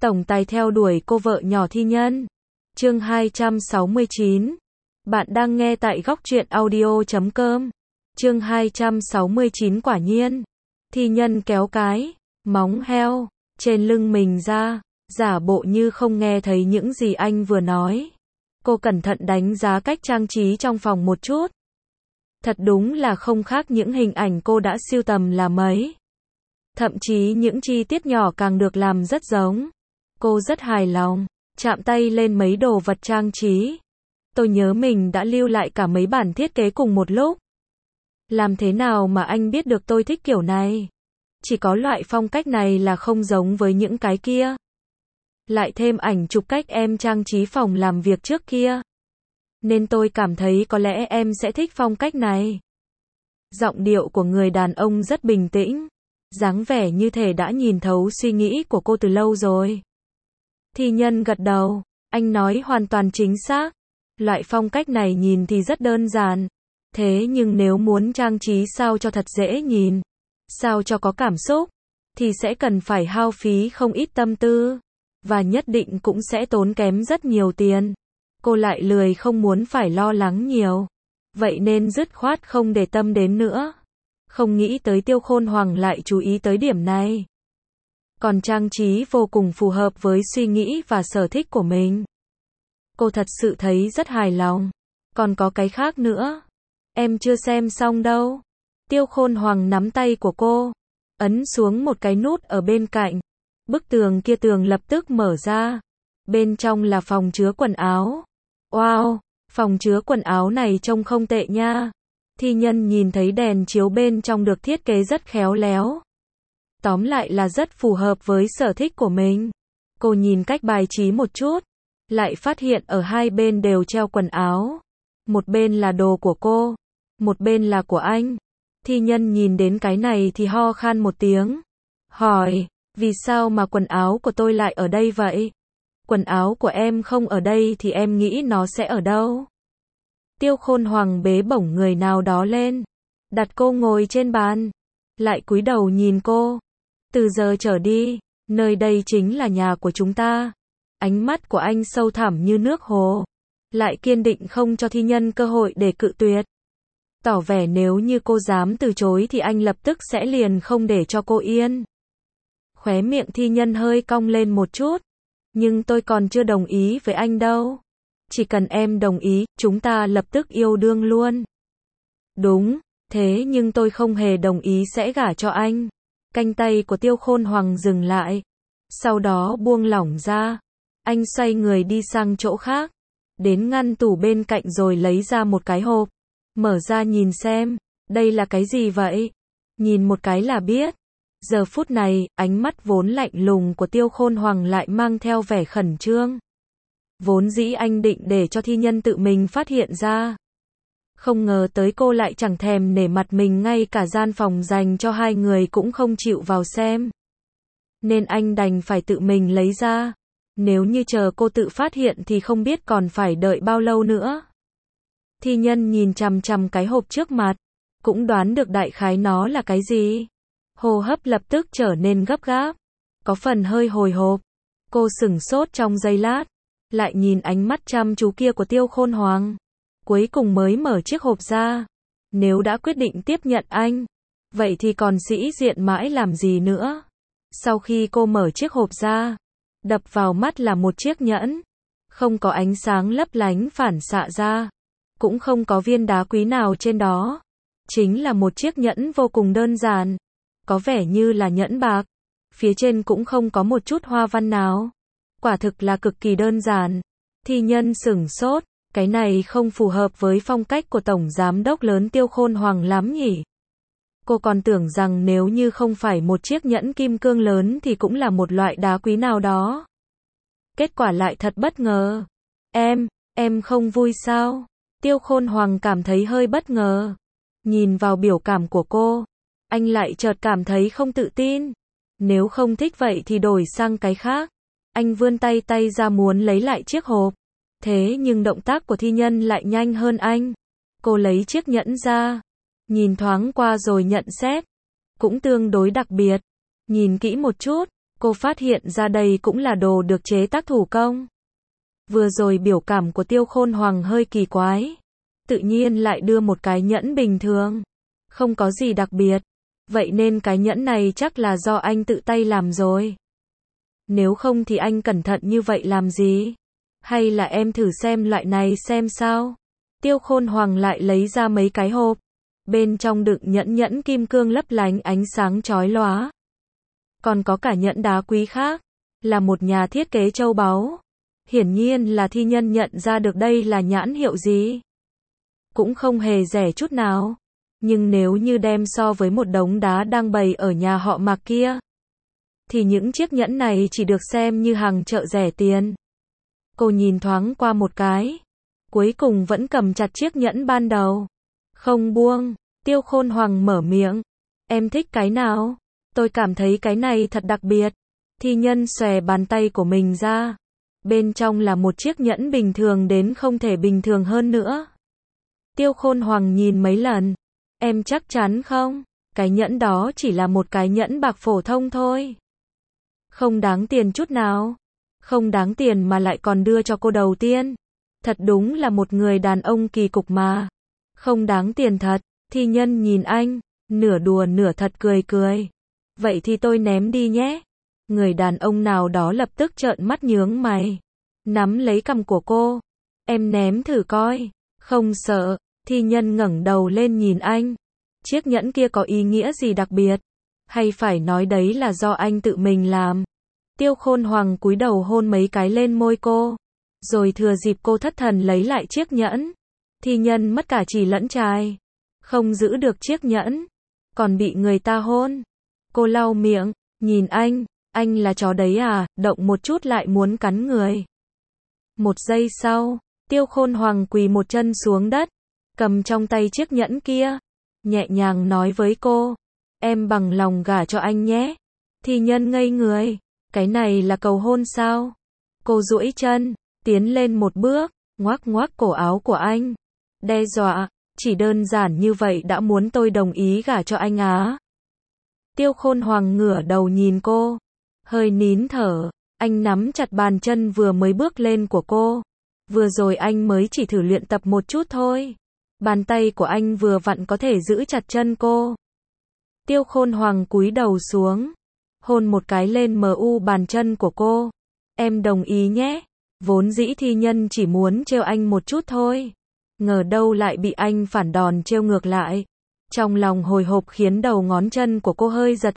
Tổng tài theo đuổi cô vợ nhỏ Thi Nhân. Chương 269. Bạn đang nghe tại góc truyện audio.com. Chương 269 quả nhiên. Thi Nhân kéo cái móng heo trên lưng mình ra, giả bộ như không nghe thấy những gì anh vừa nói. Cô cẩn thận đánh giá cách trang trí trong phòng một chút. Thật đúng là không khác những hình ảnh cô đã sưu tầm là mấy. Thậm chí những chi tiết nhỏ càng được làm rất giống. Cô rất hài lòng, chạm tay lên mấy đồ vật trang trí. Tôi nhớ mình đã lưu lại cả mấy bản thiết kế cùng một lúc. Làm thế nào mà anh biết được tôi thích kiểu này? Chỉ có loại phong cách này là không giống với những cái kia. Lại thêm ảnh chụp cách em trang trí phòng làm việc trước kia. Nên tôi cảm thấy có lẽ em sẽ thích phong cách này. Giọng điệu của người đàn ông rất bình tĩnh. Dáng vẻ như thể đã nhìn thấu suy nghĩ của cô từ lâu rồi. Thi Nhân gật đầu. Anh nói hoàn toàn chính xác. Loại phong cách này nhìn thì rất đơn giản. Thế nhưng nếu muốn trang trí sao cho thật dễ nhìn, sao cho có cảm xúc, thì sẽ cần phải hao phí không ít tâm tư. Và nhất định cũng sẽ tốn kém rất nhiều tiền. Cô lại lười không muốn phải lo lắng nhiều. Vậy nên dứt khoát không để tâm đến nữa. Không nghĩ tới Tiêu Khôn Hoàng lại chú ý tới điểm này. Còn trang trí vô cùng phù hợp với suy nghĩ và sở thích của mình. Cô thật sự thấy rất hài lòng. Còn có cái khác nữa. Em chưa xem xong đâu. Tiêu Khôn Hoàng nắm tay của cô, ấn xuống một cái nút ở bên cạnh. Bức tường kia tường lập tức mở ra. Bên trong là phòng chứa quần áo. Wow, phòng chứa quần áo này trông không tệ nha. Thi Nhân nhìn thấy đèn chiếu bên trong được thiết kế rất khéo léo. Tóm lại là rất phù hợp với sở thích của mình. Cô nhìn cách bài trí một chút, lại phát hiện ở hai bên đều treo quần áo. Một bên là đồ của cô, một bên là của anh. Thi Nhân nhìn đến cái này thì ho khan một tiếng. Hỏi, vì sao mà quần áo của tôi lại ở đây vậy? Quần áo của em không ở đây thì em nghĩ nó sẽ ở đâu? Tiêu Khôn Hoàng bế bổng người nào đó lên, đặt cô ngồi trên bàn, lại cúi đầu nhìn cô. Từ giờ trở đi, nơi đây chính là nhà của chúng ta. Ánh mắt của anh sâu thẳm như nước hồ, lại kiên định không cho Thi Nhân cơ hội để cự tuyệt. Tỏ vẻ nếu như cô dám từ chối thì anh lập tức sẽ liền không để cho cô yên. Khóe miệng Thi Nhân hơi cong lên một chút. Nhưng tôi còn chưa đồng ý với anh đâu. Chỉ cần em đồng ý, chúng ta lập tức yêu đương luôn. Đúng, thế nhưng tôi không hề đồng ý sẽ gả cho anh. Cánh tay của Tiêu Khôn Hoàng dừng lại. Sau đó buông lỏng ra. Anh xoay người đi sang chỗ khác. Đến ngăn tủ bên cạnh rồi lấy ra một cái hộp. Mở ra nhìn xem, đây là cái gì vậy? Nhìn một cái là biết. Giờ phút này, ánh mắt vốn lạnh lùng của Tiêu Khôn Hoàng lại mang theo vẻ khẩn trương. Vốn dĩ anh định để cho Thi Nhân tự mình phát hiện ra. Không ngờ tới cô lại chẳng thèm nể mặt mình, ngay cả gian phòng dành cho hai người cũng không chịu vào xem. Nên anh đành phải tự mình lấy ra. Nếu như chờ cô tự phát hiện thì không biết còn phải đợi bao lâu nữa. Thi Nhân nhìn chằm chằm cái hộp trước mặt, cũng đoán được đại khái nó là cái gì. Hô hấp lập tức trở nên gấp gáp, có phần hơi hồi hộp. Cô sửng sốt trong giây lát, lại nhìn ánh mắt chăm chú kia của Tiêu Khôn Hoàng. Cuối cùng mới mở chiếc hộp ra. Nếu đã quyết định tiếp nhận anh, vậy thì còn sĩ diện mãi làm gì nữa. Sau khi cô mở chiếc hộp ra, đập vào mắt là một chiếc nhẫn. Không có ánh sáng lấp lánh phản xạ ra, cũng không có viên đá quý nào trên đó. Chính là một chiếc nhẫn vô cùng đơn giản. Có vẻ như là nhẫn bạc. Phía trên cũng không có một chút hoa văn nào. Quả thực là cực kỳ đơn giản. Thi Nhân sửng sốt. Cái này không phù hợp với phong cách của Tổng Giám đốc lớn Tiêu Khôn Hoàng lắm nhỉ. Cô còn tưởng rằng nếu như không phải một chiếc nhẫn kim cương lớn thì cũng là một loại đá quý nào đó. Kết quả lại thật bất ngờ. Em không vui sao? Tiêu Khôn Hoàng cảm thấy hơi bất ngờ. Nhìn vào biểu cảm của cô, anh lại chợt cảm thấy không tự tin. Nếu không thích vậy thì đổi sang cái khác. Anh vươn tay ra muốn lấy lại chiếc hộp. Thế nhưng động tác của Thi Nhân lại nhanh hơn anh. Cô lấy chiếc nhẫn ra, nhìn thoáng qua rồi nhận xét. Cũng tương đối đặc biệt. Nhìn kỹ một chút, Cô phát hiện ra đây cũng là đồ được chế tác thủ công. Vừa rồi biểu cảm của Tiêu Khôn Hoàng hơi kỳ quái. Tự nhiên lại đưa một cái nhẫn bình thường. Không có gì đặc biệt. Vậy nên cái nhẫn này chắc là do anh tự tay làm rồi. Nếu không thì anh cẩn thận như vậy làm gì? Hay là em thử xem loại này xem sao? Tiêu Khôn Hoàng lại lấy ra mấy cái hộp. Bên trong đựng nhẫn kim cương lấp lánh ánh sáng chói lóa. Còn có cả nhẫn đá quý khác. Là một nhà thiết kế châu báu. Hiển nhiên là thi nhân nhận ra được đây là nhãn hiệu gì. Cũng không hề rẻ chút nào. Nhưng nếu như đem so với một đống đá đang bày ở nhà họ Mạc kia, thì những chiếc nhẫn này chỉ được xem như hàng chợ rẻ tiền. Cô nhìn thoáng qua một cái. Cuối cùng vẫn cầm chặt chiếc nhẫn ban đầu. Không buông. Tiêu Khôn Hoàng mở miệng. Em thích cái nào? Tôi cảm thấy cái này thật đặc biệt. Thi nhân xòe bàn tay của mình ra. Bên trong là một chiếc nhẫn bình thường đến không thể bình thường hơn nữa. Tiêu Khôn Hoàng nhìn mấy lần. Em chắc chắn không? Cái nhẫn đó chỉ là một cái nhẫn bạc phổ thông thôi. Không đáng tiền chút nào. Không đáng tiền mà lại còn đưa cho cô đầu tiên. Thật đúng là một người đàn ông kỳ cục mà. Không đáng tiền thật. Thi nhân nhìn anh, nửa đùa nửa thật cười. Vậy thì tôi ném đi nhé. Người đàn ông nào đó lập tức trợn mắt nhướng mày. Nắm lấy cằm của cô. Em ném thử coi. Không sợ. Thi nhân ngẩng đầu lên nhìn anh. Chiếc nhẫn kia có ý nghĩa gì đặc biệt? Hay phải nói đấy là do anh tự mình làm? Tiêu Khôn Hoàng cúi đầu hôn mấy cái lên môi cô. Rồi thừa dịp cô thất thần lấy lại chiếc nhẫn. Thi nhân mất cả trì lẫn trài. Không giữ được chiếc nhẫn. Còn bị người ta hôn. Cô lau miệng. Nhìn anh là chó đấy à? Động một chút lại muốn cắn người. Một giây sau, Tiêu Khôn Hoàng quỳ một chân xuống đất. Cầm trong tay chiếc nhẫn kia. Nhẹ nhàng nói với cô. Em bằng lòng gả cho anh nhé. Thi nhân ngây người. Cái này là cầu hôn sao? Cô duỗi chân. Tiến lên một bước. Ngoắc cổ áo của anh. Đe dọa. Chỉ đơn giản như vậy đã muốn tôi đồng ý gả cho anh á? Tiêu Khôn Hoàng ngửa đầu nhìn cô. Hơi nín thở. Anh nắm chặt bàn chân vừa mới bước lên của cô. Vừa rồi anh mới chỉ thử luyện tập một chút thôi. Bàn tay của anh vừa vặn có thể giữ chặt chân cô. Tiêu Khôn Hoàng cúi đầu xuống. Hôn một cái lên bàn chân của cô. Em đồng ý nhé. Vốn dĩ thi nhân chỉ muốn trêu anh một chút thôi. Ngờ đâu lại bị anh phản đòn trêu ngược lại. Trong lòng hồi hộp khiến đầu ngón chân của cô hơi giật.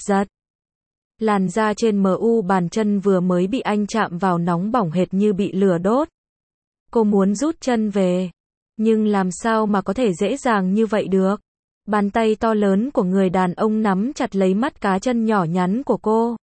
Làn da trên bàn chân vừa mới bị anh chạm vào nóng bỏng hệt như bị lửa đốt. Cô muốn rút chân về. Nhưng làm sao mà có thể dễ dàng như vậy được? Bàn tay to lớn của người đàn ông nắm chặt lấy mắt cá chân nhỏ nhắn của cô.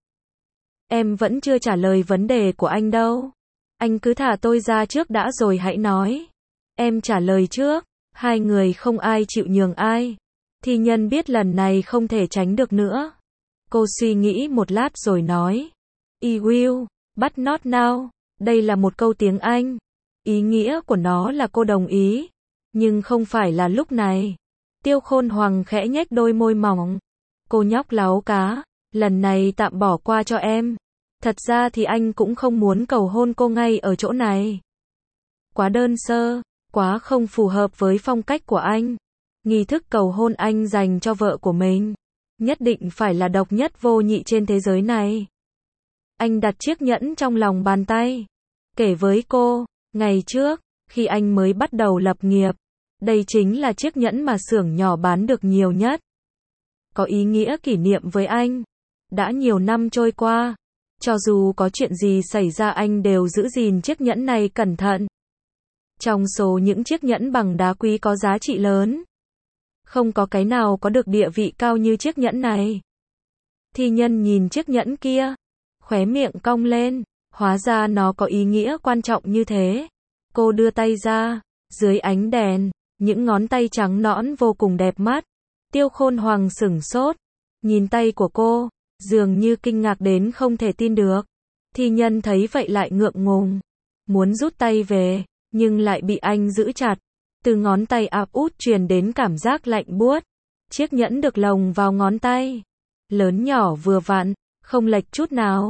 Em vẫn chưa trả lời vấn đề của anh đâu. Anh cứ thả tôi ra trước đã rồi hãy nói. Em trả lời trước. Hai người không ai chịu nhường ai. Thi nhân biết lần này không thể tránh được nữa. Cô suy nghĩ một lát rồi nói. I will, but not now. Đây là một câu tiếng Anh. Ý nghĩa của nó là cô đồng ý. Nhưng không phải là lúc này. Tiêu Khôn Hoàng khẽ nhếch đôi môi mỏng. Cô nhóc láo cá. Lần này tạm bỏ qua cho em. Thật ra thì anh cũng không muốn cầu hôn cô ngay ở chỗ này. Quá đơn sơ. Quá không phù hợp với phong cách của anh. Nghi thức cầu hôn anh dành cho vợ của mình. Nhất định phải là độc nhất vô nhị trên thế giới này. Anh đặt chiếc nhẫn trong lòng bàn tay. Kể với cô, ngày trước, khi anh mới bắt đầu lập nghiệp, đây chính là chiếc nhẫn mà xưởng nhỏ bán được nhiều nhất. Có ý nghĩa kỷ niệm với anh. Đã nhiều năm trôi qua, cho dù có chuyện gì xảy ra anh đều giữ gìn chiếc nhẫn này cẩn thận. Trong số những chiếc nhẫn bằng đá quý có giá trị lớn, không có cái nào có được địa vị cao như chiếc nhẫn này. Thi nhân nhìn chiếc nhẫn kia, khóe miệng cong lên, hóa ra nó có ý nghĩa quan trọng như thế. Cô đưa tay ra, dưới ánh đèn, những ngón tay trắng nõn vô cùng đẹp mắt. Tiêu Khôn Hoàng sửng sốt, nhìn tay của cô, dường như kinh ngạc đến không thể tin được. Thi nhân thấy vậy lại ngượng ngùng, muốn rút tay về, nhưng lại bị anh giữ chặt. Từ ngón tay áp út truyền đến cảm giác lạnh buốt. Chiếc nhẫn được lồng vào ngón tay. Lớn nhỏ vừa vặn, không lệch chút nào.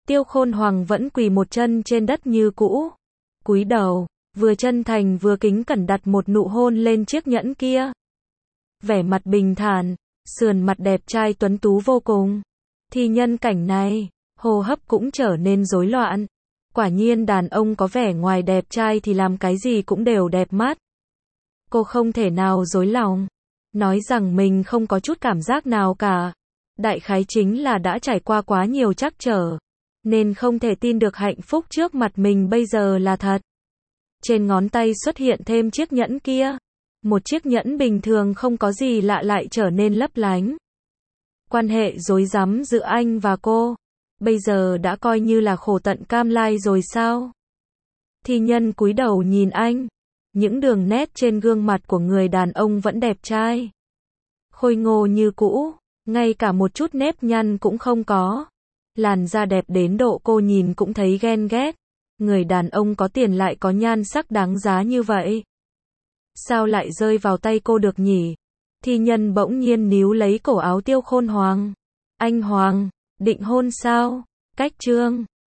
Tiêu Khôn Hoàng vẫn quỳ một chân trên đất như cũ. Cúi đầu, vừa chân thành vừa kính cẩn đặt một nụ hôn lên chiếc nhẫn kia. Vẻ mặt bình thản, sườn mặt đẹp trai tuấn tú vô cùng. Thi Nhân cảnh này, hô hấp cũng trở nên rối loạn. Quả nhiên đàn ông có vẻ ngoài đẹp trai thì làm cái gì cũng đều đẹp mắt. Cô không thể nào dối lòng, nói rằng mình không có chút cảm giác nào cả. Đại khái chính là đã trải qua quá nhiều trắc trở, nên không thể tin được hạnh phúc trước mặt mình bây giờ là thật. Trên ngón tay xuất hiện thêm chiếc nhẫn kia. Một chiếc nhẫn bình thường không có gì lạ lại trở nên lấp lánh. Quan hệ rối rắm giữa anh và cô, bây giờ đã coi như là khổ tận cam lai rồi sao? Thi Nhân cúi đầu nhìn anh. Những đường nét trên gương mặt của người đàn ông vẫn đẹp trai. Khôi ngô như cũ, ngay cả một chút nếp nhăn cũng không có. Làn da đẹp đến độ cô nhìn cũng thấy ghen ghét. Người đàn ông có tiền lại có nhan sắc đáng giá như vậy. Sao lại rơi vào tay cô được nhỉ? Thi Nhân bỗng nhiên níu lấy cổ áo Tiêu Khôn Hoàng. Anh Hoàng, định hôn sao? Cách chương